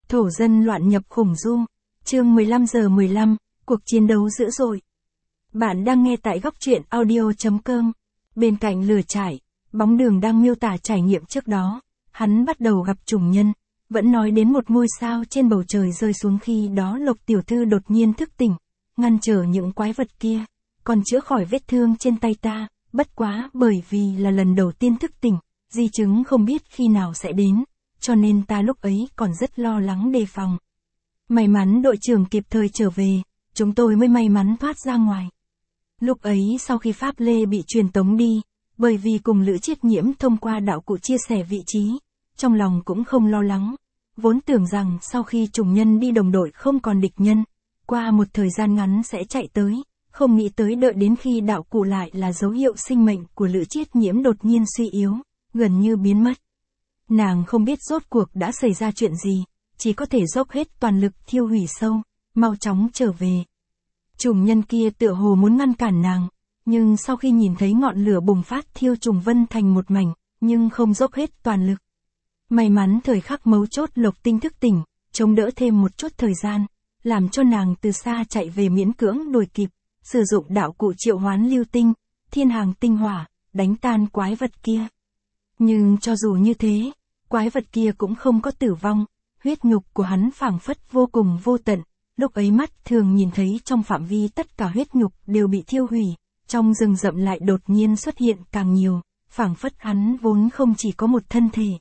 Thổ dân loạn nhập khủng du. Chương 15:15, cuộc chiến đấu dữ dội. Bạn đang nghe tại góc truyện audio.com. Bên cạnh lửa trại, bóng đường đang miêu tả trải nghiệm trước đó. Hắn bắt đầu gặp trùng nhân, vẫn nói đến một ngôi sao trên bầu trời rơi xuống khi đó Lộc tiểu thư đột nhiên thức tỉnh, ngăn trở những quái vật kia, còn chữa khỏi vết thương trên tay ta, bất quá bởi vì là lần đầu tiên thức tỉnh, di chứng không biết khi nào sẽ đến, cho nên ta lúc ấy còn rất lo lắng đề phòng. May mắn đội trưởng kịp thời trở về, chúng tôi mới may mắn thoát ra ngoài. Lúc ấy sau khi Pháp Lê bị truyền tống đi, bởi vì cùng Lữ Chiết Nhiễm thông qua đạo cụ chia sẻ vị trí, trong lòng cũng không lo lắng, vốn tưởng rằng sau khi trùng nhân đi đồng đội không còn địch nhân, qua một thời gian ngắn sẽ chạy tới, không nghĩ tới đợi đến khi đạo cụ lại là dấu hiệu sinh mệnh của Lữ Chiết Nhiễm đột nhiên suy yếu, gần như biến mất. Nàng không biết rốt cuộc đã xảy ra chuyện gì, chỉ có thể dốc hết toàn lực thiêu hủy sâu, mau chóng trở về. Trùng nhân kia tựa hồ muốn ngăn cản nàng, nhưng sau khi nhìn thấy ngọn lửa bùng phát thiêu trùng vân thành một mảnh, nhưng không dốc hết toàn lực. May mắn thời khắc mấu chốt Lộc Tinh thức tỉnh, chống đỡ thêm một chút thời gian, làm cho nàng từ xa chạy về miễn cưỡng đuổi kịp, sử dụng đạo cụ triệu hoán lưu tinh, thiên hàng tinh hỏa, đánh tan quái vật kia. Nhưng cho dù như thế, quái vật kia cũng không có tử vong, huyết nhục của hắn phảng phất vô cùng vô tận, lúc ấy mắt thường nhìn thấy trong phạm vi tất cả huyết nhục đều bị thiêu hủy, trong rừng rậm lại đột nhiên xuất hiện càng nhiều, phảng phất hắn vốn không chỉ có một thân thể.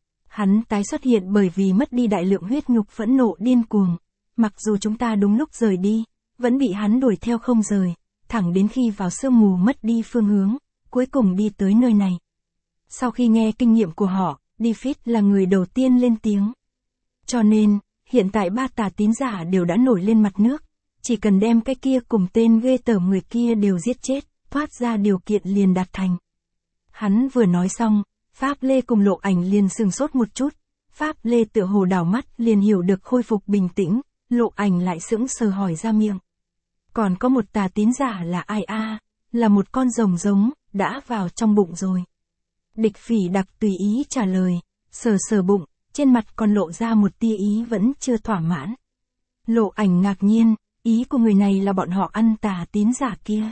Hắn tái xuất hiện bởi vì mất đi đại lượng huyết nhục phẫn nộ điên cuồng, mặc dù chúng ta đúng lúc rời đi, vẫn bị hắn đuổi theo không rời, thẳng đến khi vào sương mù mất đi phương hướng, cuối cùng đi tới nơi này. Sau khi nghe kinh nghiệm của họ, Defeat là người đầu tiên lên tiếng. Cho nên, hiện tại ba tà tín giả đều đã nổi lên mặt nước, chỉ cần đem cái kia cùng tên ghê tởm người kia đều giết chết, thoát ra điều kiện liền đạt thành. Hắn vừa nói xong, Pháp Lê cùng Lộ Ảnh liền sừng sốt một chút, Pháp Lê tựa hồ đảo mắt liền hiểu được khôi phục bình tĩnh, Lộ Ảnh lại sững sờ hỏi ra miệng. Còn có một tà tín giả là ai a? Là một con rồng giống, đã vào trong bụng rồi. Địch Phỉ Đặc tùy ý trả lời, sờ sờ bụng, trên mặt còn lộ ra một tia ý vẫn chưa thỏa mãn. Lộ Ảnh ngạc nhiên, ý của người này là bọn họ ăn tà tín giả kia.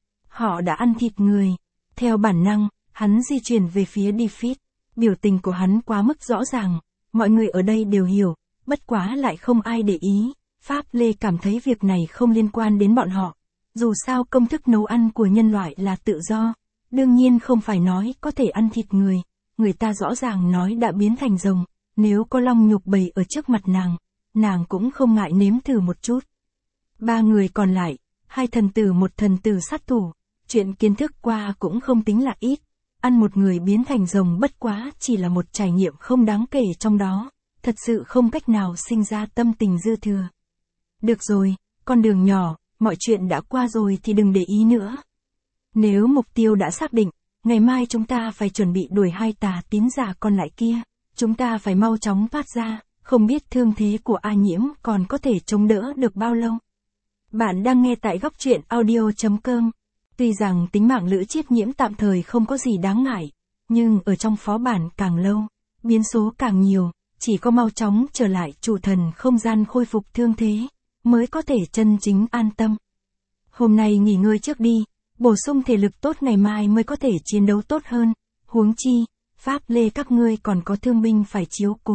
Họ đã ăn thịt người. Theo bản năng, hắn di chuyển về phía Defeat, biểu tình của hắn quá mức rõ ràng, mọi người ở đây đều hiểu, bất quá lại không ai để ý. Pháp Lê cảm thấy việc này không liên quan đến bọn họ. Dù sao công thức nấu ăn của nhân loại là tự do, đương nhiên không phải nói có thể ăn thịt người, người ta rõ ràng nói đã biến thành rồng, nếu có long nhục bầy ở trước mặt nàng cũng không ngại nếm thử một chút. Ba người còn lại, hai thần tử một thần tử sát thủ, chuyện kiến thức qua cũng không tính là ít, ăn một người biến thành rồng bất quá chỉ là một trải nghiệm không đáng kể trong đó, thật sự không cách nào sinh ra tâm tình dư thừa. Được rồi, con đường nhỏ, mọi chuyện đã qua rồi thì đừng để ý nữa. Nếu mục tiêu đã xác định, ngày mai chúng ta phải chuẩn bị đuổi hai tà tín giả còn lại kia, chúng ta phải mau chóng thoát ra, không biết thương thế của A Nhiễm còn có thể chống đỡ được bao lâu. Bạn đang nghe tại góc truyện audio.com. Tuy rằng tính mạng Lữ Chiết Nhiễm tạm thời không có gì đáng ngại, nhưng ở trong phó bản càng lâu, biến số càng nhiều, chỉ có mau chóng trở lại chủ thần không gian khôi phục thương thế, mới có thể chân chính an tâm. Hôm nay nghỉ ngơi trước đi, bổ sung thể lực tốt ngày mai mới có thể chiến đấu tốt hơn, huống chi, Pháp Lê các ngươi còn có thương binh phải chiếu cố.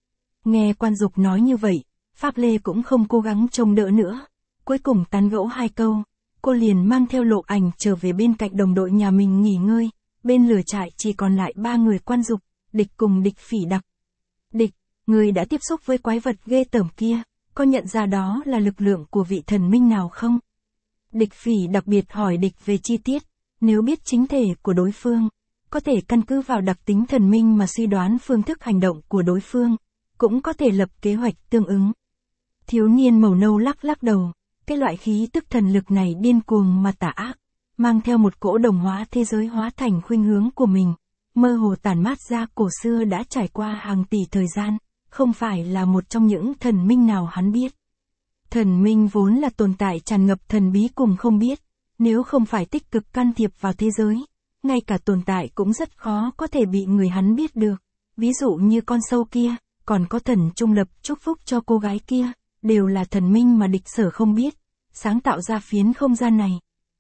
Nghe quan dục nói như vậy, Pháp Lê cũng không cố gắng trông đỡ nữa, cuối cùng tán gẫu hai câu, cô liền mang theo Lộ Ảnh trở về bên cạnh đồng đội nhà mình nghỉ ngơi, bên lửa trại chỉ còn lại ba người quan dục, Địch cùng Địch Phỉ Đặc. Địch, người đã tiếp xúc với quái vật ghê tởm kia, có nhận ra đó là lực lượng của vị thần minh nào không? Địch Phỉ đặc biệt hỏi Địch về chi tiết, nếu biết chính thể của đối phương, có thể căn cứ vào đặc tính thần minh mà suy đoán phương thức hành động của đối phương, cũng có thể lập kế hoạch tương ứng. Thiếu niên màu nâu lắc lắc đầu, cái loại khí tức thần lực này điên cuồng mà tà ác, mang theo một cỗ đồng hóa thế giới hóa thành khuynh hướng của mình, mơ hồ tản mát ra cổ xưa đã trải qua hàng tỷ thời gian, không phải là một trong những thần minh nào hắn biết. Thần minh vốn là tồn tại tràn ngập thần bí cùng không biết, nếu không phải tích cực can thiệp vào thế giới, ngay cả tồn tại cũng rất khó có thể bị người hắn biết được. Ví dụ như con sâu kia, còn có thần trung lập chúc phúc cho cô gái kia, đều là thần minh mà địch sở không biết, sáng tạo ra phiến không gian này.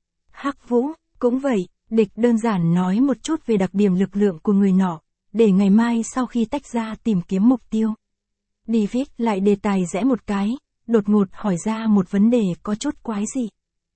Hắc Vũ, cũng vậy, địch đơn giản nói một chút về đặc điểm lực lượng của người nọ, để ngày mai sau khi tách ra tìm kiếm mục tiêu. David lại đề tài rẽ một cái, đột ngột hỏi ra một vấn đề có chút quái dị.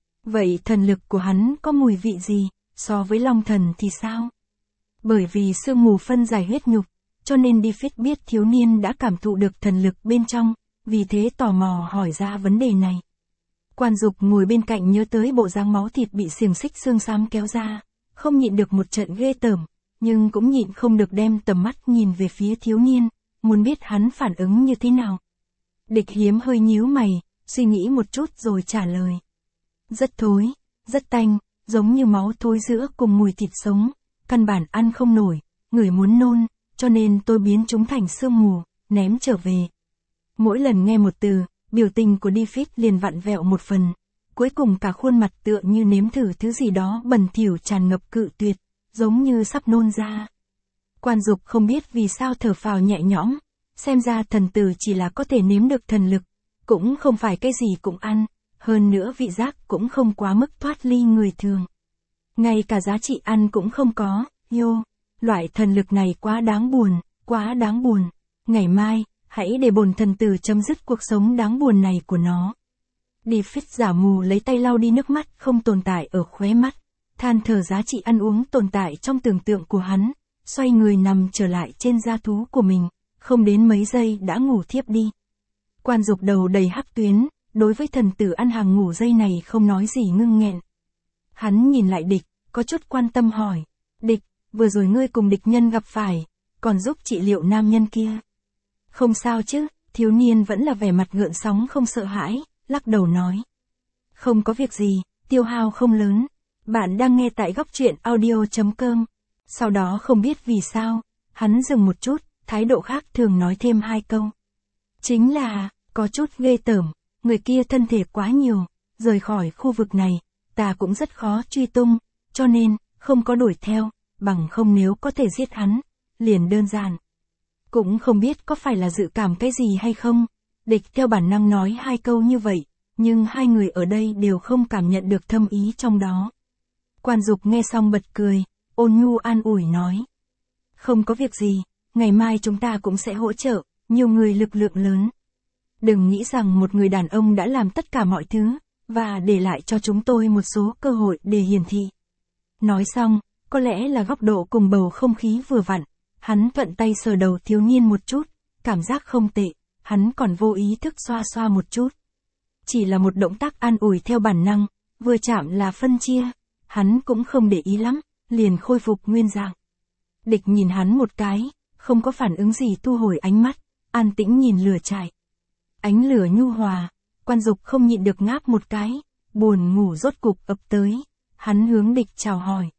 Vậy thần lực của hắn có mùi vị gì, so với Long Thần thì sao? Bởi vì sương mù phân giải huyết nhục, cho nên David biết thiếu niên đã cảm thụ được thần lực bên trong, vì thế tò mò hỏi ra vấn đề này. Quan Dục ngồi bên cạnh nhớ tới bộ dáng máu thịt bị xiềng xích xương xám kéo ra, không nhịn được một trận ghê tởm, nhưng cũng nhịn không được đem tầm mắt nhìn về phía thiếu niên, muốn biết hắn phản ứng như thế nào. Địch Hiếm hơi nhíu mày, suy nghĩ một chút rồi trả lời. Rất thối, rất tanh, giống như máu thối giữa cùng mùi thịt sống, căn bản ăn không nổi, người muốn nôn, cho nên tôi biến chúng thành sương mù, ném trở về. Mỗi lần nghe một từ, biểu tình của David liền vặn vẹo một phần, cuối cùng cả khuôn mặt tựa như nếm thử thứ gì đó bẩn thỉu tràn ngập cự tuyệt, giống như sắp nôn ra. Quan Dục không biết vì sao thở phào nhẹ nhõm, xem ra thần tử chỉ là có thể nếm được thần lực, cũng không phải cái gì cũng ăn, hơn nữa vị giác cũng không quá mức thoát ly người thường. Ngay cả giá trị ăn cũng không có, loại thần lực này quá đáng buồn, quá đáng buồn. Ngày mai, hãy để bổn thần tử chấm dứt cuộc sống đáng buồn này của nó. David giả mù lấy tay lau đi nước mắt không tồn tại ở khóe mắt, than thở giá trị ăn uống tồn tại trong tưởng tượng của hắn, xoay người nằm trở lại trên da thú của mình, không đến mấy giây đã ngủ thiếp đi. Quan Dục đầu đầy hắc tuyến, đối với thần tử ăn hàng ngủ dây này không nói gì ngưng nghẹn. Hắn nhìn lại địch, có chút quan tâm hỏi, địch, vừa rồi ngươi cùng địch nhân gặp phải, còn giúp trị liệu nam nhân kia. Không sao chứ, thiếu niên vẫn là vẻ mặt gợn sóng không sợ hãi, lắc đầu nói. Không có việc gì, tiêu hao không lớn. Bạn đang nghe tại góc truyện audio.com. Sau đó không biết vì sao, hắn dừng một chút, thái độ khác thường nói thêm hai câu. Chính là, có chút ghê tởm, người kia thân thể quá nhiều, rời khỏi khu vực này, ta cũng rất khó truy tung, cho nên, không có đuổi theo, bằng không nếu có thể giết hắn, liền đơn giản. Cũng không biết có phải là dự cảm cái gì hay không, địch theo bản năng nói hai câu như vậy, nhưng hai người ở đây đều không cảm nhận được thâm ý trong đó. Quan Dục nghe xong bật cười, ôn nhu an ủi nói. Không có việc gì, ngày mai chúng ta cũng sẽ hỗ trợ, nhiều người lực lượng lớn. Đừng nghĩ rằng một người đàn ông đã làm tất cả mọi thứ, và để lại cho chúng tôi một số cơ hội để hiển thị. Nói xong, có lẽ là góc độ cùng bầu không khí vừa vặn, hắn thuận tay sờ đầu thiếu niên một chút, cảm giác không tệ, hắn còn vô ý thức xoa xoa một chút. Chỉ là một động tác an ủi theo bản năng, vừa chạm là phân chia, hắn cũng không để ý lắm, liền khôi phục nguyên dạng. Địch nhìn hắn một cái, không có phản ứng gì thu hồi ánh mắt, an tĩnh nhìn lửa trại. Ánh lửa nhu hòa, Quan Dục không nhịn được ngáp một cái, buồn ngủ rốt cục ập tới, hắn hướng địch chào hỏi.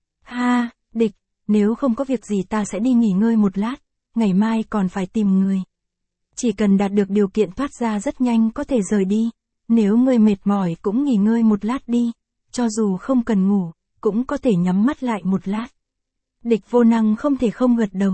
Ha, địch, nếu không có việc gì ta sẽ đi nghỉ ngơi một lát, ngày mai còn phải tìm người. Chỉ cần đạt được điều kiện thoát ra rất nhanh có thể rời đi, nếu ngươi mệt mỏi cũng nghỉ ngơi một lát đi, cho dù không cần ngủ, cũng có thể nhắm mắt lại một lát. Địch vô năng không thể không gật đầu,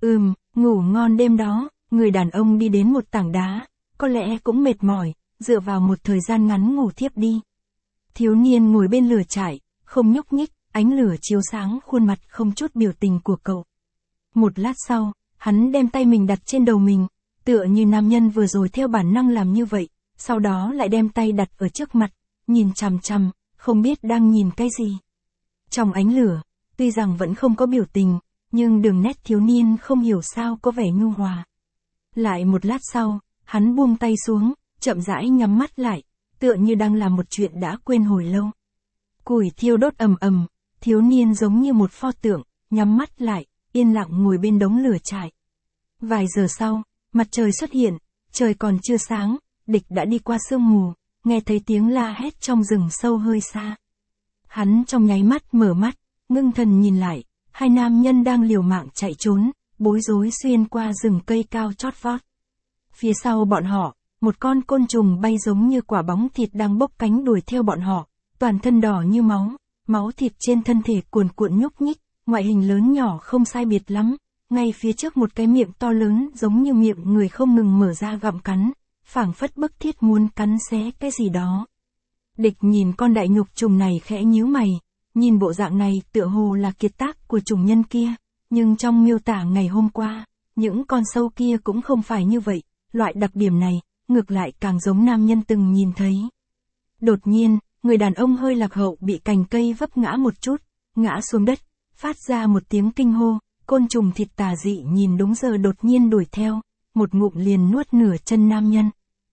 ngủ ngon đêm đó, người đàn ông đi đến một tảng đá, có lẽ cũng mệt mỏi, dựa vào một thời gian ngắn ngủ thiếp đi. Thiếu niên ngồi bên lửa trại, không nhúc nhích, ánh lửa chiếu sáng khuôn mặt không chút biểu tình của cậu. Một lát sau, hắn đem tay mình đặt trên đầu mình, tựa như nam nhân vừa rồi theo bản năng làm như vậy, sau đó lại đem tay đặt ở trước mặt, nhìn chằm chằm, không biết đang nhìn cái gì. Trong ánh lửa, tuy rằng vẫn không có biểu tình, nhưng đường nét thiếu niên không hiểu sao có vẻ nhu hòa. Lại một lát sau, hắn buông tay xuống, chậm rãi nhắm mắt lại, tựa như đang làm một chuyện đã quên hồi lâu. Củi thiêu đốt ầm ầm, thiếu niên giống như một pho tượng, nhắm mắt lại, yên lặng ngồi bên đống lửa trại. Vài giờ sau, mặt trời xuất hiện, trời còn chưa sáng, địch đã đi qua sương mù, nghe thấy tiếng la hét trong rừng sâu hơi xa. Hắn trong nháy mắt mở mắt, ngưng thần nhìn lại, hai nam nhân đang liều mạng chạy trốn, bối rối xuyên qua rừng cây cao chót vót. Phía sau bọn họ, một con côn trùng bay giống như quả bóng thịt đang bốc cánh đuổi theo bọn họ, toàn thân đỏ như máu, máu thịt trên thân thể cuồn cuộn nhúc nhích, ngoại hình lớn nhỏ không sai biệt lắm, ngay phía trước một cái miệng to lớn giống như miệng người không ngừng mở ra gặm cắn, phảng phất bức thiết muốn cắn xé cái gì đó. Địch nhìn con đại nhục trùng này khẽ nhíu mày, nhìn bộ dạng này tựa hồ là kiệt tác của trùng nhân kia, nhưng trong miêu tả ngày hôm qua, những con sâu kia cũng không phải như vậy, loại đặc điểm này, ngược lại càng giống nam nhân từng nhìn thấy. Đột nhiên, người đàn ông hơi lạc hậu bị cành cây vấp ngã một chút, ngã xuống đất, phát ra một tiếng kinh hô, côn trùng thịt tà dị nhìn đúng giờ đột nhiên đuổi theo, một ngụm liền nuốt nửa chân nam nhân.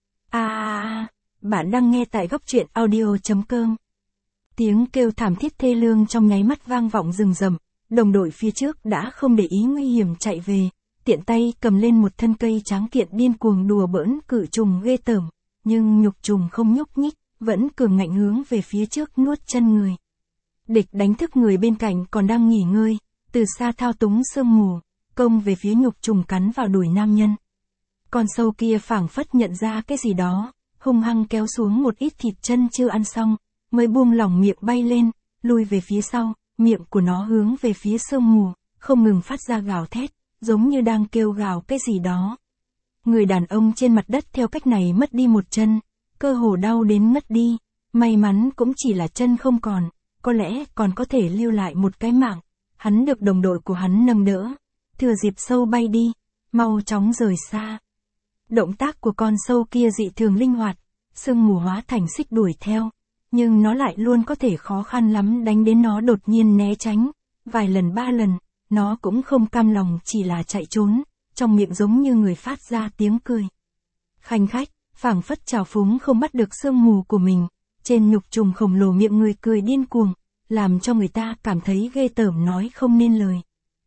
Bạn đang nghe tại góc truyện audio.com. Tiếng kêu thảm thiết thê lương trong nháy mắt vang vọng rừng rậm, đồng đội phía trước đã không để ý nguy hiểm chạy về, tiện tay cầm lên một thân cây tráng kiện điên cuồng đùa bỡn cự trùng ghê tởm, nhưng nhục trùng không nhúc nhích, vẫn cường ngạnh hướng về phía trước nuốt chân người. Địch đánh thức người bên cạnh còn đang nghỉ ngơi, từ xa thao túng sương mù, công về phía nhục trùng cắn vào đùi nam nhân. Con sâu kia phảng phất nhận ra cái gì đó, hung hăng kéo xuống một ít thịt chân chưa ăn xong, mới buông lỏng miệng bay lên, lùi về phía sau, miệng của nó hướng về phía sương mù, không ngừng phát ra gào thét, giống như đang kêu gào cái gì đó. Người đàn ông trên mặt đất theo cách này mất đi một chân, cơ hồ đau đến mất đi, may mắn cũng chỉ là chân không còn, có lẽ còn có thể lưu lại một cái mạng. Hắn được đồng đội của hắn nâng đỡ, thừa dịp sâu bay đi, mau chóng rời xa. Động tác của con sâu kia dị thường linh hoạt, sương mù hóa thành xích đuổi theo, nhưng nó lại luôn có thể khó khăn lắm đánh đến nó đột nhiên né tránh, vài lần ba lần, nó cũng không cam lòng chỉ là chạy trốn, trong miệng giống như người phát ra tiếng cười. Khanh khách, phảng phất trào phúng không bắt được sương mù của mình, trên nhục trùng khổng lồ miệng người cười điên cuồng, làm cho người ta cảm thấy ghê tởm nói không nên lời.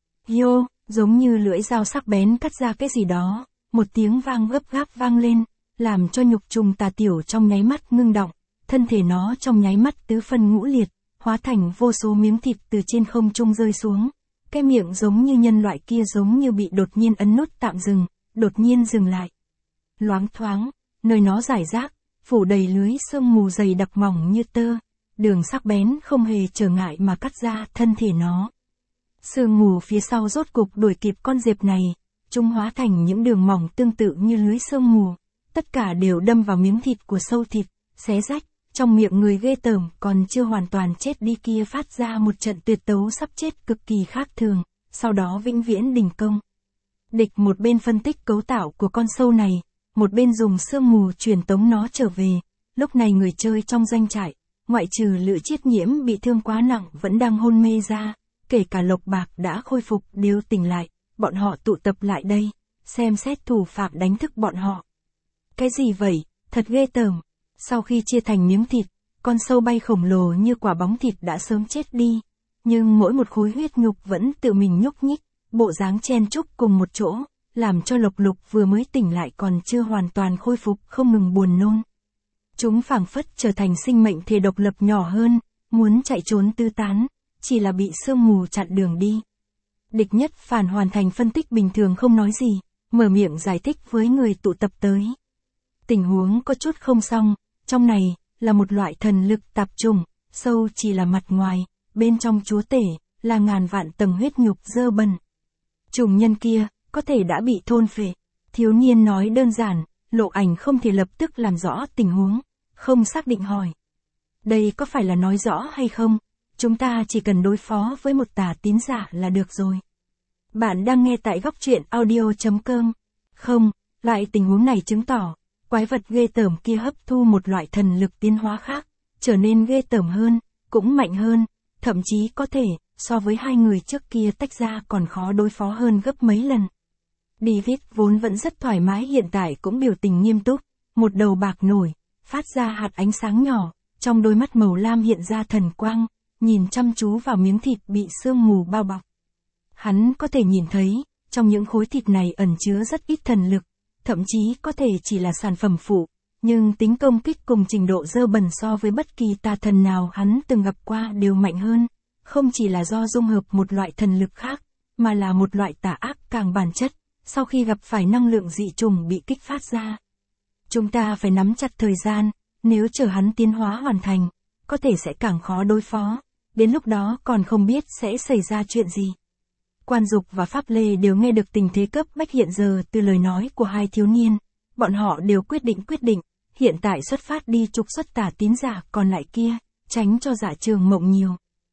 Yo, giống như lưỡi dao sắc bén cắt ra cái gì đó, một tiếng vang gấp gáp vang lên, làm cho nhục trùng tà tiểu trong nháy mắt ngưng động, thân thể nó trong nháy mắt tứ phân ngũ liệt, hóa thành vô số miếng thịt từ trên không trung rơi xuống. Cái miệng giống như nhân loại kia giống như bị đột nhiên ấn nút tạm dừng, đột nhiên dừng lại. Loáng thoáng, nơi nó rải rác, phủ đầy lưới sương mù dày đặc mỏng như tơ, đường sắc bén không hề trở ngại mà cắt ra thân thể nó. Sương mù phía sau rốt cục đuổi kịp con diệp này, chúng hóa thành những đường mỏng tương tự như lưới sương mù, tất cả đều đâm vào miếng thịt của sâu thịt, xé rách, trong miệng người ghê tởm còn chưa hoàn toàn chết đi kia phát ra một trận tuyệt tấu sắp chết cực kỳ khác thường, sau đó vĩnh viễn đình công. Địch một bên phân tích cấu tạo của con sâu này, một bên dùng sương mù truyền tống nó trở về, lúc này người chơi trong doanh trại, ngoại trừ Lữ Chiết Nhiễm bị thương quá nặng vẫn đang hôn mê ra, kể cả Lộc Bạc đã khôi phục đều tỉnh lại, bọn họ tụ tập lại đây, xem xét thủ phạm đánh thức bọn họ. Cái gì vậy, thật ghê tởm. Sau khi chia thành miếng thịt, con sâu bay khổng lồ như quả bóng thịt đã sớm chết đi, nhưng mỗi một khối huyết nhục vẫn tự mình nhúc nhích, bộ dáng chen chúc cùng một chỗ, làm cho Lộc Lục vừa mới tỉnh lại còn chưa hoàn toàn khôi phục không ngừng buồn nôn. Chúng phảng phất trở thành sinh mệnh thể độc lập nhỏ hơn, muốn chạy trốn tứ tán, chỉ là bị sương mù chặn đường đi. Địch Nhất Phản hoàn thành phân tích bình thường không nói gì, mở miệng giải thích với người tụ tập tới. Tình huống có chút không xong, trong này là một loại thần lực tạp trùng, sâu chỉ là mặt ngoài, bên trong chúa tể là ngàn vạn tầng huyết nhục dơ bẩn. Trùng nhân kia có thể đã bị thôn phệ. Thiếu niên nói đơn giản, Lộ Ảnh không thể lập tức làm rõ tình huống, không xác định hỏi. Đây có phải là nói rõ hay không? Chúng ta chỉ cần đối phó với một tà tín giả là được rồi. Bạn đang nghe tại góc truyện audio.com. Không, loại tình huống này chứng tỏ, quái vật ghê tởm kia hấp thu một loại thần lực tiến hóa khác, trở nên ghê tởm hơn, cũng mạnh hơn, thậm chí có thể, so với hai người trước kia tách ra còn khó đối phó hơn gấp mấy lần. David vốn vẫn rất thoải mái hiện tại cũng biểu tình nghiêm túc, một đầu bạc nổi, phát ra hạt ánh sáng nhỏ, trong đôi mắt màu lam hiện ra thần quang, nhìn chăm chú vào miếng thịt bị sương mù bao bọc. Hắn có thể nhìn thấy, trong những khối thịt này ẩn chứa rất ít thần lực, thậm chí có thể chỉ là sản phẩm phụ, nhưng tính công kích cùng trình độ dơ bẩn so với bất kỳ tà thần nào hắn từng gặp qua đều mạnh hơn, không chỉ là do dung hợp một loại thần lực khác, mà là một loại tà ác càng bản chất, sau khi gặp phải năng lượng dị trùng bị kích phát ra. Chúng ta phải nắm chặt thời gian, nếu chờ hắn tiến hóa hoàn thành, có thể sẽ càng khó đối phó, đến lúc đó còn không biết sẽ xảy ra chuyện gì. Quan Dục và Pháp Lê đều nghe được tình thế cấp bách hiện giờ từ lời nói của hai thiếu niên. Bọn họ đều quyết định, hiện tại xuất phát đi trục xuất tà tín giả còn lại kia, tránh cho Dạ Trường Mộng nhiều.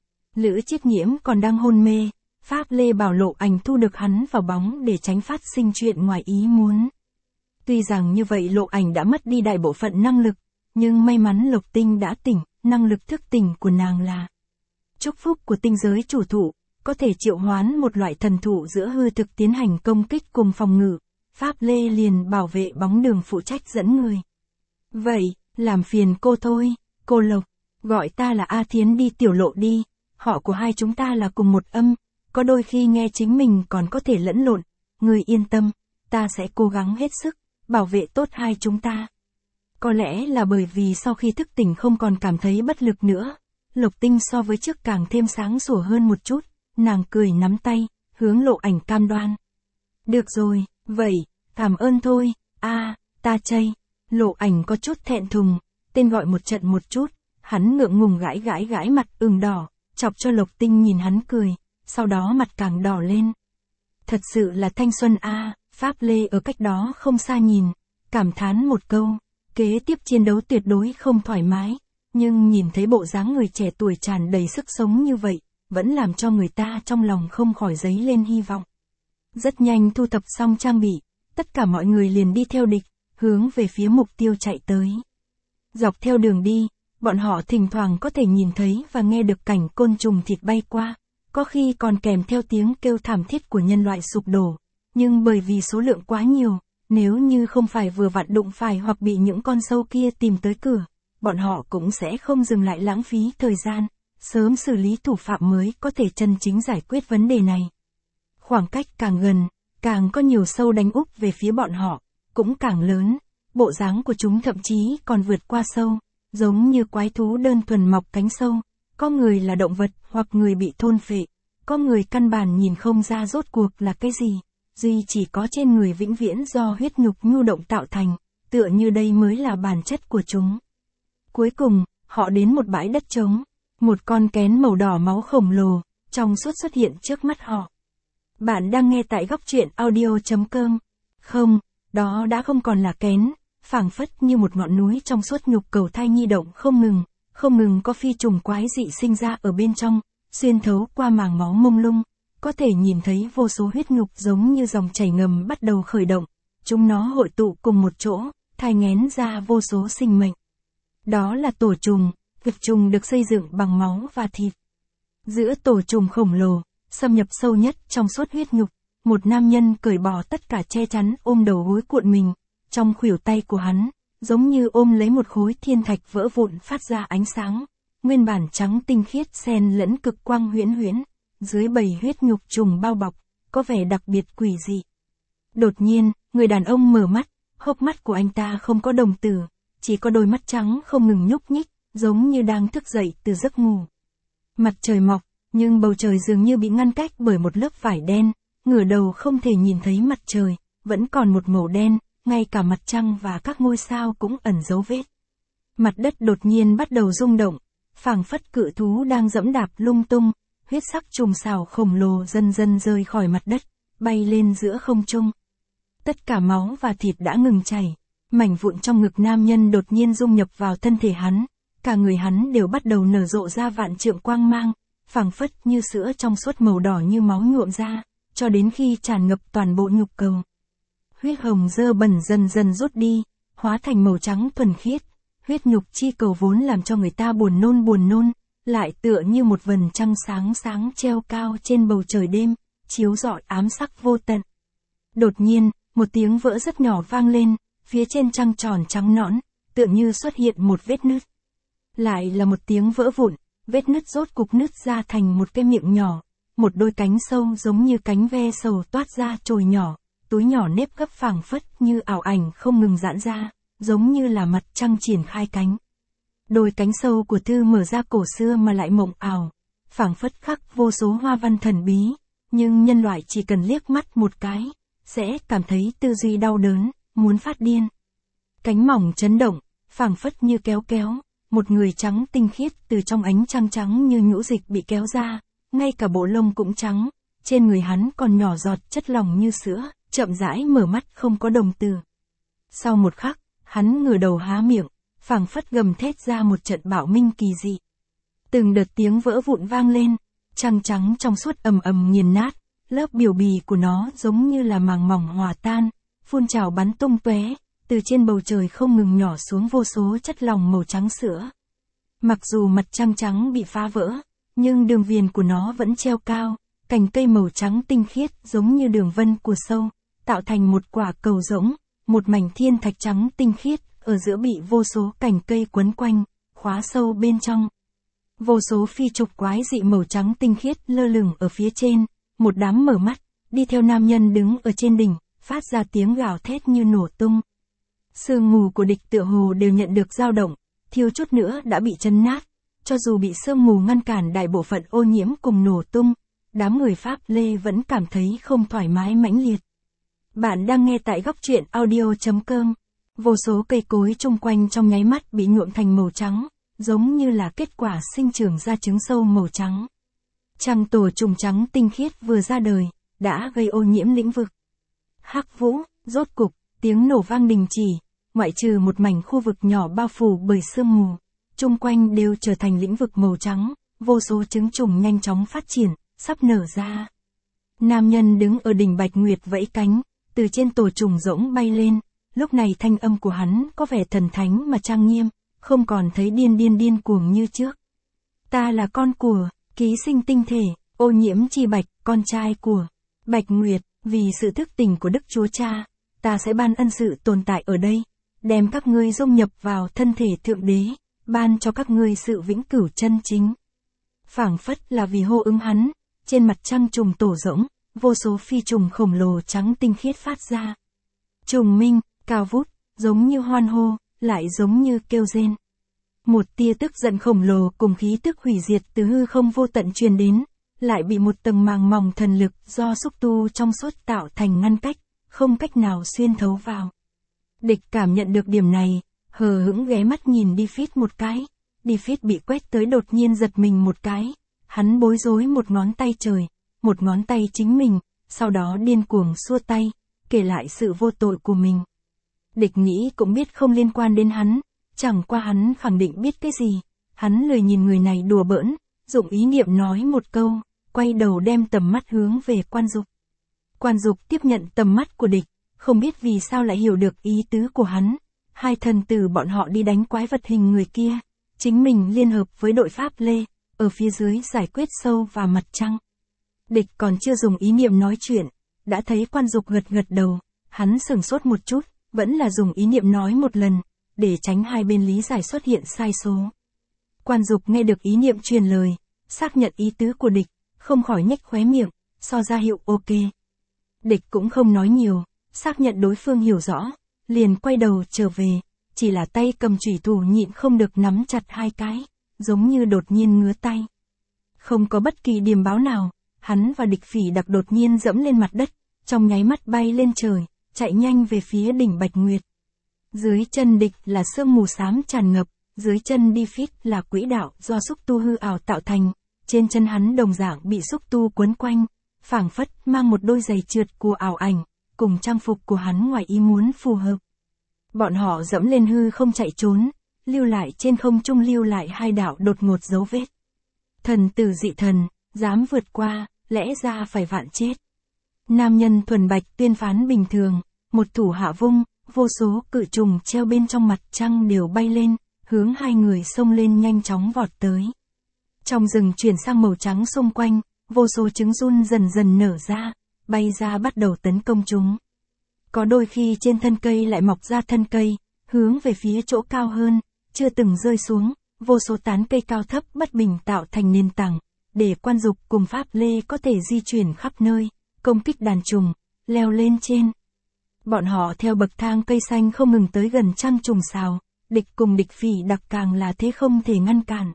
Lữ Chiết Nhiễm còn đang hôn mê, Pháp Lê bảo Lộ Ảnh thu được hắn vào bóng để tránh phát sinh chuyện ngoài ý muốn. Tuy rằng như vậy Lộ Ảnh đã mất đi đại bộ phận năng lực, nhưng may mắn Lộc Tinh đã tỉnh, năng lực thức tỉnh của nàng là chúc phúc của tinh giới chủ thụ, có thể triệu hoán một loại thần thụ giữa hư thực tiến hành công kích cùng phòng ngự. Pháp Lê liền bảo vệ bóng đường phụ trách dẫn người. Vậy, làm phiền cô thôi, cô Lộc, gọi ta là A Thiến đi, Tiểu Lộ đi, họ của hai chúng ta là cùng một âm, có đôi khi nghe chính mình còn có thể lẫn lộn, người yên tâm, ta sẽ cố gắng hết sức, bảo vệ tốt hai chúng ta. Có lẽ là bởi vì sau khi thức tỉnh không còn cảm thấy bất lực nữa, Lộc Tinh so với trước càng thêm sáng sủa hơn một chút, nàng cười nắm tay, hướng Lộ Ảnh cam đoan. Được rồi, vậy, cảm ơn thôi, ta chay. Lộ Ảnh có chút thẹn thùng, tên gọi một trận một chút, hắn ngượng ngùng gãi mặt ửng đỏ, chọc cho Lộc Tinh nhìn hắn cười, sau đó mặt càng đỏ lên. Thật sự là thanh xuân a. Pháp Lê ở cách đó không xa nhìn, cảm thán một câu, kế tiếp chiến đấu tuyệt đối không thoải mái, nhưng nhìn thấy bộ dáng người trẻ tuổi tràn đầy sức sống như vậy, vẫn làm cho người ta trong lòng không khỏi dấy lên hy vọng. Rất nhanh thu thập xong trang bị, tất cả mọi người liền đi theo địch, hướng về phía mục tiêu chạy tới. Dọc theo đường đi, bọn họ thỉnh thoảng có thể nhìn thấy và nghe được cảnh côn trùng thịt bay qua, có khi còn kèm theo tiếng kêu thảm thiết của nhân loại sụp đổ, nhưng bởi vì số lượng quá nhiều, nếu như không phải vừa vặn đụng phải hoặc bị những con sâu kia tìm tới cửa, bọn họ cũng sẽ không dừng lại lãng phí thời gian, sớm xử lý thủ phạm mới có thể chân chính giải quyết vấn đề này. Khoảng cách càng gần, càng có nhiều sâu đánh úp về phía bọn họ, cũng càng lớn, bộ dáng của chúng thậm chí còn vượt qua sâu, giống như quái thú đơn thuần mọc cánh sâu, có người là động vật hoặc người bị thôn phệ, có người căn bản nhìn không ra rốt cuộc là cái gì, duy chỉ có trên người vĩnh viễn do huyết nhục nhu động tạo thành, tựa như đây mới là bản chất của chúng. Cuối cùng, họ đến một bãi đất trống, một con kén màu đỏ máu khổng lồ, trong suốt xuất hiện trước mắt họ. Bạn đang nghe tại góc truyện audio.com. Không, đó đã không còn là kén, phảng phất như một ngọn núi trong suốt nhục cầu thai nhi động không ngừng có phi trùng quái dị sinh ra ở bên trong, xuyên thấu qua màng máu mông lung, có thể nhìn thấy vô số huyết nhục giống như dòng chảy ngầm bắt đầu khởi động, chúng nó hội tụ cùng một chỗ, thai nghén ra vô số sinh mệnh. Đó là tổ trùng, vực trùng được xây dựng bằng máu và thịt. Giữa tổ trùng khổng lồ, xâm nhập sâu nhất trong suốt huyết nhục, một nam nhân cởi bỏ tất cả che chắn ôm đầu gối cuộn mình, trong khuỷu tay của hắn, giống như ôm lấy một khối thiên thạch vỡ vụn phát ra ánh sáng, nguyên bản trắng tinh khiết xen lẫn cực quang huyễn, dưới bầy huyết nhục trùng bao bọc, có vẻ đặc biệt quỷ dị. Đột nhiên, người đàn ông mở mắt, hốc mắt của anh ta không có đồng tử, chỉ có đôi mắt trắng không ngừng nhúc nhích, giống như đang thức dậy từ giấc ngủ. Mặt trời mọc, nhưng bầu trời dường như bị ngăn cách bởi một lớp vải đen, ngửa đầu không thể nhìn thấy mặt trời, vẫn còn một màu đen, ngay cả mặt trăng và các ngôi sao cũng ẩn dấu vết. Mặt đất đột nhiên bắt đầu rung động, phảng phất cự thú đang dẫm đạp lung tung, huyết sắc trùng xào khổng lồ dần dần rơi khỏi mặt đất, bay lên giữa không trung. Tất cả máu và thịt đã ngừng chảy, mảnh vụn trong ngực nam nhân đột nhiên dung nhập vào thân thể hắn, cả người hắn đều bắt đầu nở rộ ra vạn trượng quang mang, phảng phất như sữa trong suốt màu đỏ như máu nhuộm ra, cho đến khi tràn ngập toàn bộ nhục cầu. Huyết hồng dơ bẩn dần dần rút đi, hóa thành màu trắng thuần khiết, huyết nhục chi cầu vốn làm cho người ta buồn nôn, lại tựa như một vầng trăng sáng treo cao trên bầu trời đêm, chiếu rọi ám sắc vô tận. Đột nhiên, một tiếng vỡ rất nhỏ vang lên, phía trên trăng tròn trắng nõn, tựa như xuất hiện một vết nứt. Lại là một tiếng vỡ vụn, vết nứt rốt cục nứt ra thành một cái miệng nhỏ, một đôi cánh sâu giống như cánh ve sầu toát ra chồi nhỏ, túi nhỏ nếp gấp phảng phất như ảo ảnh không ngừng giãn ra, giống như là mặt trăng triển khai cánh. Đôi cánh sâu của Thư mở ra cổ xưa mà lại mộng ảo, phảng phất khắc vô số hoa văn thần bí, nhưng nhân loại chỉ cần liếc mắt một cái, sẽ cảm thấy tư duy đau đớn, muốn phát điên. Cánh mỏng chấn động, phảng phất như kéo, một người trắng tinh khiết từ trong ánh trăng trắng như nhũ dịch bị kéo ra, ngay cả bộ lông cũng trắng, trên người hắn còn nhỏ giọt chất lỏng như sữa, chậm rãi mở mắt không có đồng từ. Sau một khắc, hắn ngửa đầu há miệng, phảng phất gầm thét ra một trận bạo minh kỳ dị. Từng đợt tiếng vỡ vụn vang lên, trăng trắng trong suốt ầm ầm nghiền nát, lớp biểu bì của nó giống như là màng mỏng hòa tan, phun trào bắn tung tóe, từ trên bầu trời không ngừng nhỏ xuống vô số chất lỏng màu trắng sữa. Mặc dù mặt trăng trắng bị phá vỡ, nhưng đường viền của nó vẫn treo cao, cành cây màu trắng tinh khiết giống như đường vân của sâu, tạo thành một quả cầu rỗng, một mảnh thiên thạch trắng tinh khiết, ở giữa bị vô số cành cây quấn quanh, khóa sâu bên trong. Vô số phi trục quái dị màu trắng tinh khiết lơ lửng ở phía trên, một đám mở mắt, đi theo nam nhân đứng ở trên đỉnh, phát ra tiếng gào thét như nổ tung. Sương mù của địch tựa hồ đều nhận được dao động, thiếu chút nữa đã bị chấn nát, cho dù bị sương mù ngăn cản đại bộ phận ô nhiễm cùng nổ tung, đám người Pháp Lê vẫn cảm thấy không thoải mái mãnh liệt. Bạn đang nghe tại góc truyện audio.com. Vô số cây cối chung quanh trong nháy mắt bị nhuộm thành màu trắng, giống như là kết quả sinh trưởng ra trứng sâu màu trắng. Trăng tổ trùng trắng tinh khiết vừa ra đời, đã gây ô nhiễm lĩnh vực. Hắc Vũ, rốt cục, tiếng nổ vang đình chỉ, ngoại trừ một mảnh khu vực nhỏ bao phủ bởi sương mù, chung quanh đều trở thành lĩnh vực màu trắng, vô số trứng trùng nhanh chóng phát triển, sắp nở ra. Nam nhân đứng ở đỉnh Bạch Nguyệt vẫy cánh, từ trên tổ trùng rỗng bay lên, lúc này thanh âm của hắn có vẻ thần thánh mà trang nghiêm, không còn thấy điên cuồng như trước. Ta là con của, ký sinh tinh thể, ô nhiễm chi Bạch, con trai của Bạch Nguyệt, vì sự thức tỉnh của Đức Chúa Cha, ta sẽ ban ân sự tồn tại ở đây, đem các ngươi dung nhập vào thân thể Thượng Đế, ban cho các ngươi sự vĩnh cửu chân chính. Phảng phất là vì hô ứng hắn, trên mặt trăng trùng tổ rỗng, vô số phi trùng khổng lồ trắng tinh khiết phát ra. Trùng minh, cao vút, giống như hoan hô, lại giống như kêu rên. Một tia tức giận khổng lồ cùng khí tức hủy diệt từ hư không vô tận truyền đến, lại bị một tầng màng mỏng thần lực do xúc tu trong suốt tạo thành ngăn cách, không cách nào xuyên thấu vào. Địch cảm nhận được điểm này, hờ hững ghé mắt nhìn David một cái. David bị quét tới đột nhiên giật mình một cái, hắn bối rối một ngón tay trời, một ngón tay chính mình, sau đó điên cuồng xua tay, kể lại sự vô tội của mình. Địch nghĩ cũng biết không liên quan đến hắn, chẳng qua hắn khẳng định biết cái gì, hắn lười nhìn người này đùa bỡn, dụng ý niệm nói một câu, quay đầu đem tầm mắt hướng về Quan Dục. Quan Dục tiếp nhận tầm mắt của địch, không biết vì sao lại hiểu được ý tứ của hắn, hai thần tử bọn họ đi đánh quái vật hình người kia, chính mình liên hợp với đội Pháp Lê, ở phía dưới giải quyết sâu và mặt trăng. Địch còn chưa dùng ý niệm nói chuyện, đã thấy Quan Dục gật gật đầu, hắn sửng sốt một chút, vẫn là dùng ý niệm nói một lần, để tránh hai bên lý giải xuất hiện sai số. Quan Dục nghe được ý niệm truyền lời, xác nhận ý tứ của địch, không khỏi nhếch khóe miệng, so ra hiệu ok. Địch cũng không nói nhiều, xác nhận đối phương hiểu rõ, liền quay đầu trở về, chỉ là tay cầm chủy thủ nhịn không được nắm chặt hai cái, giống như đột nhiên ngứa tay. Không có bất kỳ điềm báo nào, hắn và Địch Phỉ Đặc đột nhiên dẫm lên mặt đất, trong nháy mắt bay lên trời, chạy nhanh về phía đỉnh Bạch Nguyệt. Dưới chân Địch là sương mù xám tràn ngập, dưới chân David là quỹ đạo do xúc tu hư ảo tạo thành, trên chân hắn đồng dạng bị xúc tu quấn quanh, phảng phất mang một đôi giày trượt của ảo ảnh, cùng trang phục của hắn ngoài ý muốn phù hợp. Bọn họ dẫm lên hư không chạy trốn, lưu lại trên không trung lưu lại hai đạo đột ngột dấu vết. Thần tử dị thần, dám vượt qua, lẽ ra phải vạn chết. Nam nhân thuần bạch tuyên phán bình thường, một thủ hạ vung, vô số cự trùng treo bên trong mặt trăng đều bay lên, hướng hai người xông lên nhanh chóng vọt tới. Trong rừng chuyển sang màu trắng xung quanh, vô số trứng giun dần dần nở ra, bay ra bắt đầu tấn công chúng. Có đôi khi trên thân cây lại mọc ra thân cây, hướng về phía chỗ cao hơn, chưa từng rơi xuống, vô số tán cây cao thấp bất bình tạo thành nền tảng, để Quan Dục cùng Pháp Lê có thể di chuyển khắp nơi, công kích đàn trùng, leo lên trên. Bọn họ theo bậc thang cây xanh không ngừng tới gần trăng trùng xào, Địch cùng Địch Phỉ Đặc càng là thế không thể ngăn cản.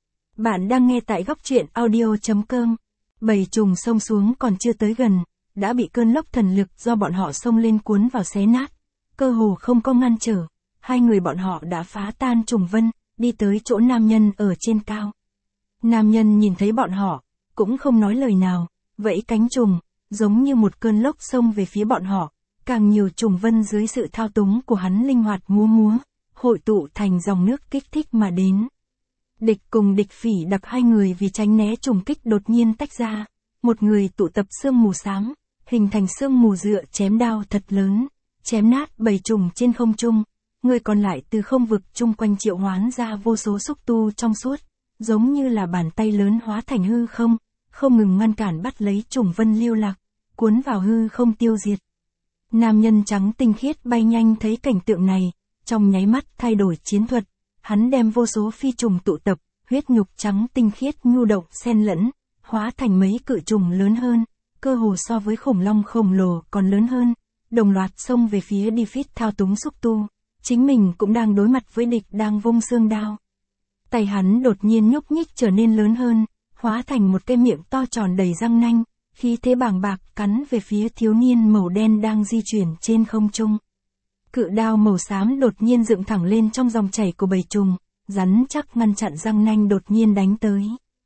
Bạn đang nghe tại góc truyện audio.com. Bầy trùng xông xuống còn chưa tới gần, đã bị cơn lốc thần lực do bọn họ xông lên cuốn vào xé nát, cơ hồ không có ngăn trở. Hai người bọn họ đã phá tan trùng vân, đi tới chỗ nam nhân ở trên cao. Nam nhân nhìn thấy bọn họ, cũng không nói lời nào, vẫy cánh trùng, giống như một cơn lốc xông về phía bọn họ. Càng nhiều trùng vân dưới sự thao túng của hắn linh hoạt múa múa, hội tụ thành dòng nước kích thích mà đến. Địch cùng địch phỉ đặc hai người vì tránh né trùng kích đột nhiên tách ra. Một người tụ tập sương mù xám, hình thành sương mù dựa chém đao thật lớn, chém nát bầy trùng trên không trung. Người còn lại từ không vực chung quanh triệu hoán ra vô số xúc tu trong suốt, giống như là bàn tay lớn hóa thành hư không, không ngừng ngăn cản bắt lấy trùng vân lưu lạc, cuốn vào hư không tiêu diệt. Nam nhân trắng tinh khiết bay nhanh thấy cảnh tượng này, trong nháy mắt thay đổi chiến thuật, hắn đem vô số phi trùng tụ tập, huyết nhục trắng tinh khiết nhu động xen lẫn, hóa thành mấy cự trùng lớn hơn, cơ hồ so với khủng long khổng lồ còn lớn hơn, đồng loạt xông về phía David thao túng xúc tu, chính mình cũng đang đối mặt với địch đang vung xương đao. Tay hắn đột nhiên nhúc nhích trở nên lớn hơn, hóa thành một cái miệng to tròn đầy răng nanh, khí thế bàng bạc cắn về phía thiếu niên màu đen đang di chuyển trên không trung. Cự đao màu xám đột nhiên dựng thẳng lên trong dòng chảy của bầy trùng, rắn chắc ngăn chặn răng nanh đột nhiên đánh tới.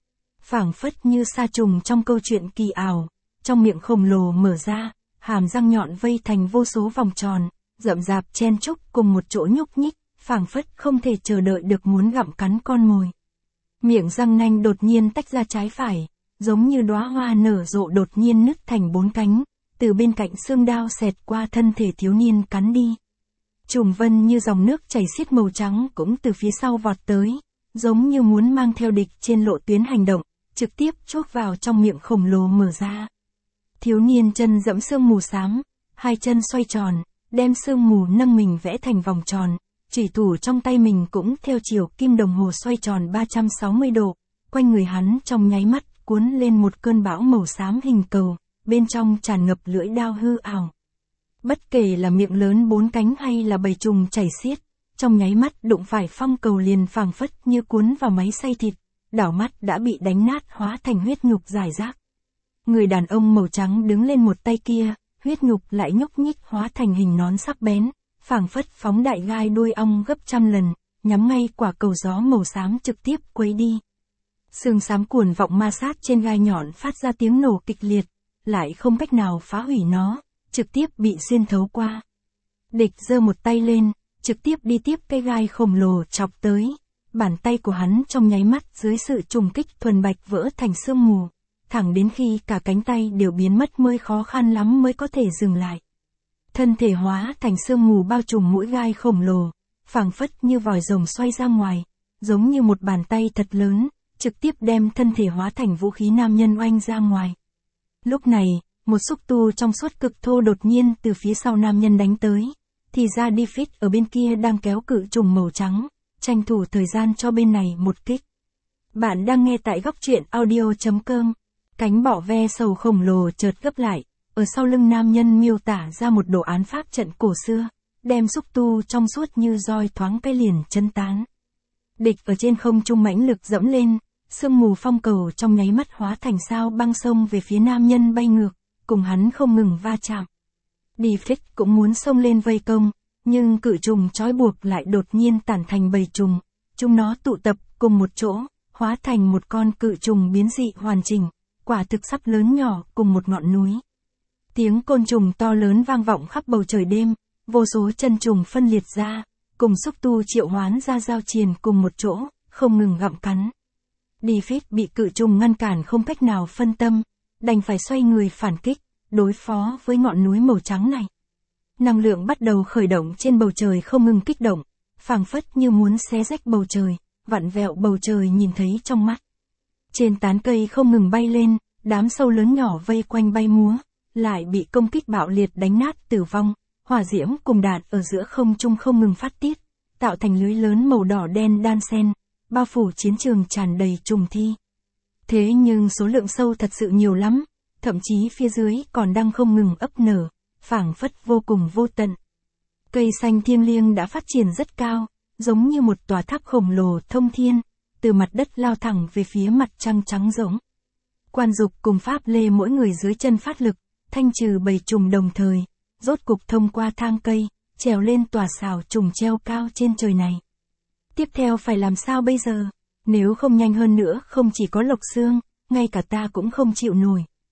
Phảng phất như sa trùng trong câu chuyện kỳ ảo, trong miệng khổng lồ mở ra, hàm răng nhọn vây thành vô số vòng tròn, rậm rạp chen chúc cùng một chỗ nhúc nhích, phảng phất không thể chờ đợi được muốn gặm cắn con mồi. Miệng răng nanh đột nhiên tách ra trái phải, giống như đóa hoa nở rộ đột nhiên nứt thành 4 cánh, từ bên cạnh xương đao xẹt qua thân thể thiếu niên cắn đi. Trùng vân như dòng nước chảy xiết màu trắng cũng từ phía sau vọt tới, giống như muốn mang theo địch trên lộ tuyến hành động, trực tiếp chuốc vào trong miệng khổng lồ mở ra. Thiếu niên chân dẫm sương mù xám, hai chân xoay tròn, đem sương mù nâng mình vẽ thành vòng tròn, chủy thủ trong tay mình cũng theo chiều kim đồng hồ xoay tròn 360 độ, quanh người hắn trong nháy mắt cuốn lên một cơn bão màu xám hình cầu, bên trong tràn ngập lưỡi đao hư ảo. Bất kể là miệng lớn 4 cánh hay là bầy trùng chảy xiết, trong nháy mắt đụng phải phong cầu liền phảng phất như cuốn vào máy xay thịt, đảo mắt đã bị đánh nát hóa thành huyết nhục rải rác. Người đàn ông màu trắng đứng lên một tay kia, huyết nhục lại nhúc nhích hóa thành hình nón sắc bén, phảng phất phóng đại gai đuôi ong gấp trăm lần, nhắm ngay quả cầu gió màu xám trực tiếp quấy đi. Xương xám cuồn vọng ma sát trên gai nhọn phát ra tiếng nổ kịch liệt, lại không cách nào phá hủy nó, trực tiếp bị xuyên thấu qua. Địch giơ một tay lên, trực tiếp đi tiếp cây gai khổng lồ chọc tới. Bàn tay của hắn trong nháy mắt dưới sự trùng kích thuần bạch vỡ thành sương mù, thẳng đến khi cả cánh tay đều biến mất mới khó khăn lắm mới có thể dừng lại. Thân thể hóa thành sương mù bao trùm mũi gai khổng lồ, phảng phất như vòi rồng xoay ra ngoài, giống như một bàn tay thật lớn, trực tiếp đem thân thể hóa thành vũ khí nam nhân oanh ra ngoài. Lúc này, một xúc tu trong suốt cực thô đột nhiên từ phía sau nam nhân đánh tới, thì ra David ở bên kia đang kéo cự trùng màu trắng, tranh thủ thời gian cho bên này một kích. Bạn đang nghe tại góc truyện audio.com. Cánh bọ ve sầu khổng lồ chợt gấp lại, ở sau lưng nam nhân miêu tả ra một đồ án pháp trận cổ xưa, đem xúc tu trong suốt như roi thoáng cái liền chân tán. Địch ở trên không trung mãnh lực dẫm lên, sương mù phong cầu trong nháy mắt hóa thành sao băng sông về phía nam nhân bay ngược, cùng hắn không ngừng va chạm. David cũng muốn xông lên vây công, nhưng cự trùng trói buộc lại đột nhiên tản thành bầy trùng, chúng nó tụ tập cùng một chỗ, hóa thành một con cự trùng biến dị hoàn chỉnh, quả thực sắp lớn nhỏ cùng một ngọn núi. Tiếng côn trùng to lớn vang vọng khắp bầu trời đêm, vô số chân trùng phân liệt ra, cùng xúc tu triệu hoán ra giao triền cùng một chỗ, không ngừng gặm cắn. David bị cự trùng ngăn cản không cách nào phân tâm, đành phải xoay người phản kích, đối phó với ngọn núi màu trắng này. Năng lượng bắt đầu khởi động trên bầu trời không ngừng kích động, phảng phất như muốn xé rách bầu trời, vặn vẹo bầu trời nhìn thấy trong mắt. Trên tán cây không ngừng bay lên, đám sâu lớn nhỏ vây quanh bay múa, lại bị công kích bạo liệt đánh nát tử vong, hỏa diễm cùng đạn ở giữa không trung không ngừng phát tiết, tạo thành lưới lớn màu đỏ đen đan xen, bao phủ chiến trường tràn đầy trùng thi. Thế nhưng số lượng sâu thật sự nhiều lắm, thậm chí phía dưới còn đang không ngừng ấp nở, phảng phất vô cùng vô tận. Cây xanh thiêng liêng đã phát triển rất cao, giống như một tòa tháp khổng lồ thông thiên, từ mặt đất lao thẳng về phía mặt trăng trắng rỗng. Quan Dục cùng Pháp Lê mỗi người dưới chân phát lực, thanh trừ bầy trùng đồng thời, rốt cục thông qua thang cây, trèo lên tòa sào trùng treo cao trên trời này. Tiếp theo phải làm sao bây giờ? Nếu không nhanh hơn nữa không chỉ có Lộc Xương, ngay cả ta cũng không chịu nổi.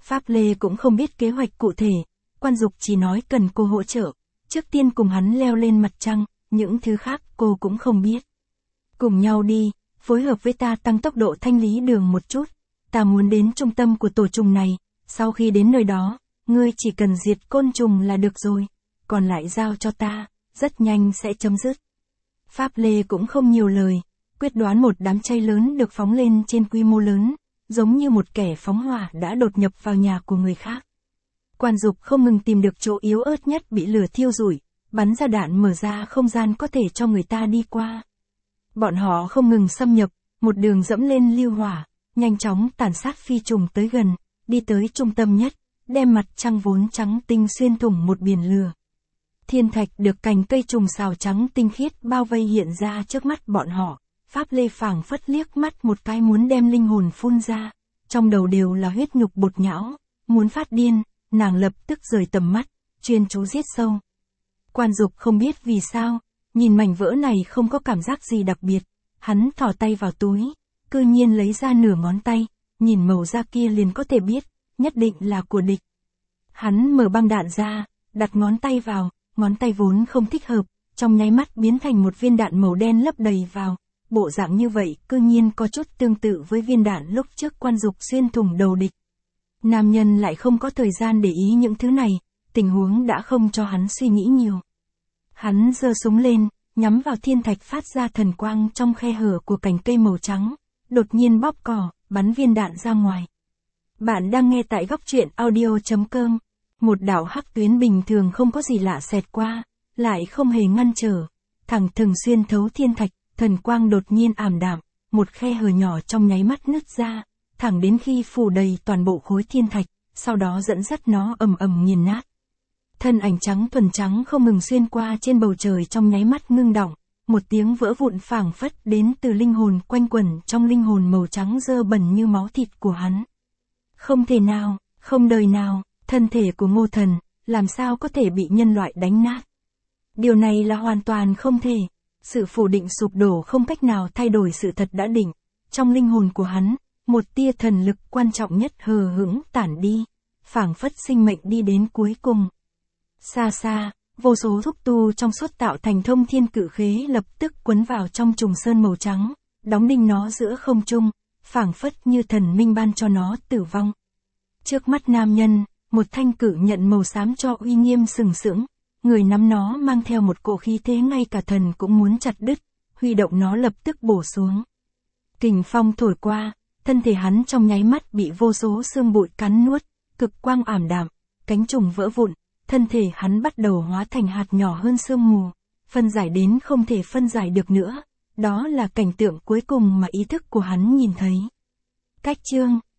Pháp Lê cũng không biết kế hoạch cụ thể, Quan Dục chỉ nói cần cô hỗ trợ, trước tiên cùng hắn leo lên mặt trăng, những thứ khác cô cũng không biết. Cùng nhau đi, phối hợp với ta tăng tốc độ thanh lý đường một chút, ta muốn đến trung tâm của tổ trùng này, sau khi đến nơi đó, ngươi chỉ cần diệt côn trùng là được rồi, còn lại giao cho ta, rất nhanh sẽ chấm dứt. Pháp Lê cũng không nhiều lời, quyết đoán một đám cháy lớn được phóng lên trên quy mô lớn, giống như một kẻ phóng hỏa đã đột nhập vào nhà của người khác. Quan Dục không ngừng tìm được chỗ yếu ớt nhất bị lửa thiêu rụi, bắn ra đạn mở ra không gian có thể cho người ta đi qua. Bọn họ không ngừng xâm nhập, một đường dẫm lên lưu hỏa, nhanh chóng tàn sát phi trùng tới gần, đi tới trung tâm nhất, đem mặt trăng vốn trắng tinh xuyên thủng một biển lửa. Thiên thạch được cành cây trùng xào trắng tinh khiết bao vây hiện ra trước mắt bọn họ. Pháp Lê phảng phất liếc mắt một cái muốn đem linh hồn phun ra, trong đầu đều là huyết nhục bột nhão, muốn phát điên, nàng lập tức rời tầm mắt, chuyên chú giết sâu. Quan Dục không biết vì sao, nhìn mảnh vỡ này không có cảm giác gì đặc biệt, hắn thò tay vào túi, cư nhiên lấy ra nửa ngón tay, nhìn màu da kia liền có thể biết, nhất định là của địch. Hắn mở băng đạn ra, đặt ngón tay vào, ngón tay vốn không thích hợp, trong nháy mắt biến thành một viên đạn màu đen lấp đầy vào. Bộ dạng như vậy cư nhiên có chút tương tự với viên đạn lúc trước Quan Dục xuyên thủng đầu địch. Nam nhân lại không có thời gian để ý những thứ này, tình huống đã không cho hắn suy nghĩ nhiều. Hắn giơ súng lên, nhắm vào thiên thạch phát ra thần quang trong khe hở của cành cây màu trắng, đột nhiên bóp cò, bắn viên đạn ra ngoài. Bạn đang nghe tại góc truyện audio.com. Một đạo hắc tuyến bình thường không có gì lạ xẹt qua, lại không hề ngăn trở, thẳng thường xuyên thấu thiên thạch. Thần quang đột nhiên ảm đạm, một khe hở nhỏ trong nháy mắt nứt ra, thẳng đến khi phủ đầy toàn bộ khối thiên thạch, sau đó dẫn dắt nó ầm ầm nghiền nát. Thân ảnh trắng thuần trắng không ngừng xuyên qua trên bầu trời trong nháy mắt ngưng đọng, một tiếng vỡ vụn phảng phất đến từ linh hồn quanh quẩn trong linh hồn màu trắng dơ bẩn như máu thịt của hắn. Không thể nào, không đời nào, thân thể của Ngô Thần, làm sao có thể bị nhân loại đánh nát. Điều này là hoàn toàn không thể. Sự phủ định sụp đổ không cách nào thay đổi sự thật đã định, trong linh hồn của hắn, một tia thần lực quan trọng nhất hờ hững tản đi, phảng phất sinh mệnh đi đến cuối cùng. Xa xa, vô số thúc tu trong suốt tạo thành thông thiên cự khế lập tức quấn vào trong trùng sơn màu trắng, đóng đinh nó giữa không trung, phảng phất như thần minh ban cho nó tử vong. Trước mắt nam nhân, một thanh cự nhận màu xám cho uy nghiêm sừng sững. Người nắm nó mang theo một cỗ khí thế ngay cả thần cũng muốn chặt đứt, huy động nó lập tức bổ xuống. Kình phong thổi qua, thân thể hắn trong nháy mắt bị vô số xương bụi cắn nuốt, cực quang ảm đạm, cánh trùng vỡ vụn, thân thể hắn bắt đầu hóa thành hạt nhỏ hơn sương mù, phân giải đến không thể phân giải được nữa, đó là cảnh tượng cuối cùng mà ý thức của hắn nhìn thấy. Cách chương